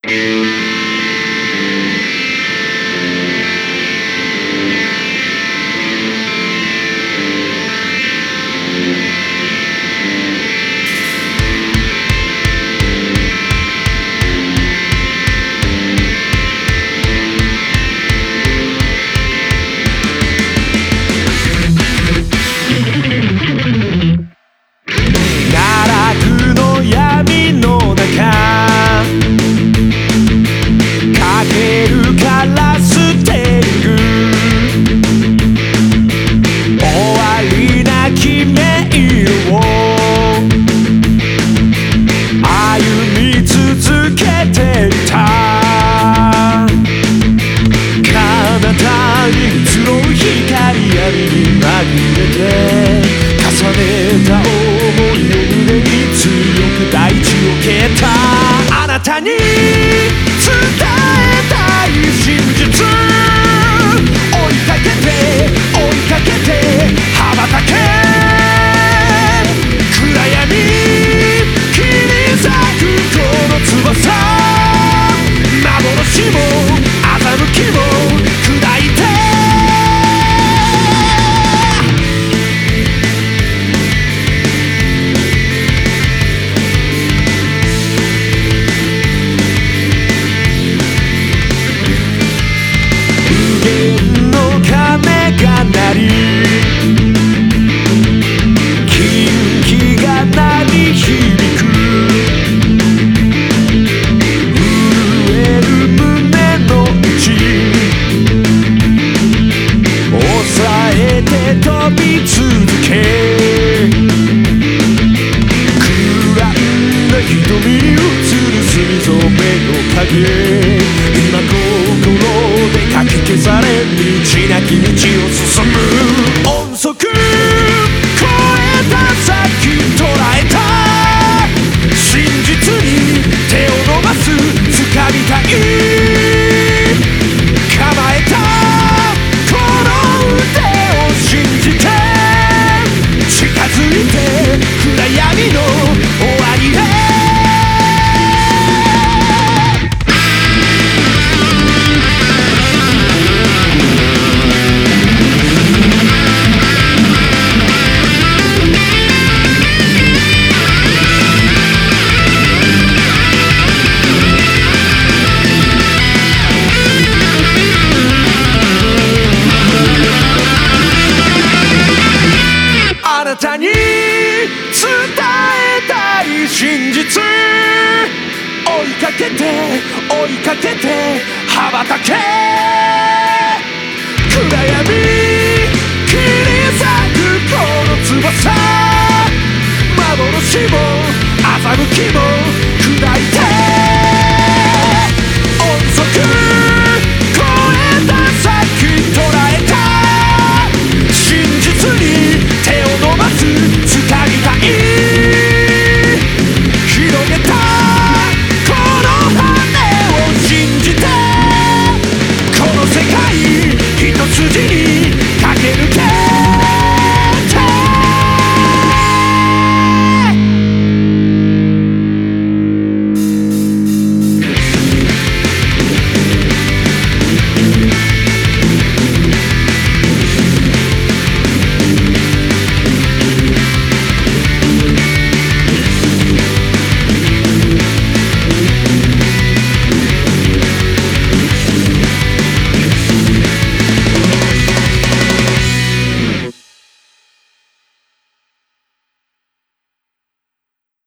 あなたに伝えたい真実、追いかけて追いかけて羽ばたけ、暗闇切り裂くこの翼、幻も欺きも砕いて飛び続け、暗んだ瞳に映る墨染めの影、今心でかき消され道なき道を進む、音速超えた先捉えた真実に手を伸ばす、掴みたい構えた暗闇の終わりへ。あなたに伝えたい真実、追いかけて追いかけて羽ばたけ、暗闇切り裂くこの翼、幻も欺きも砕いて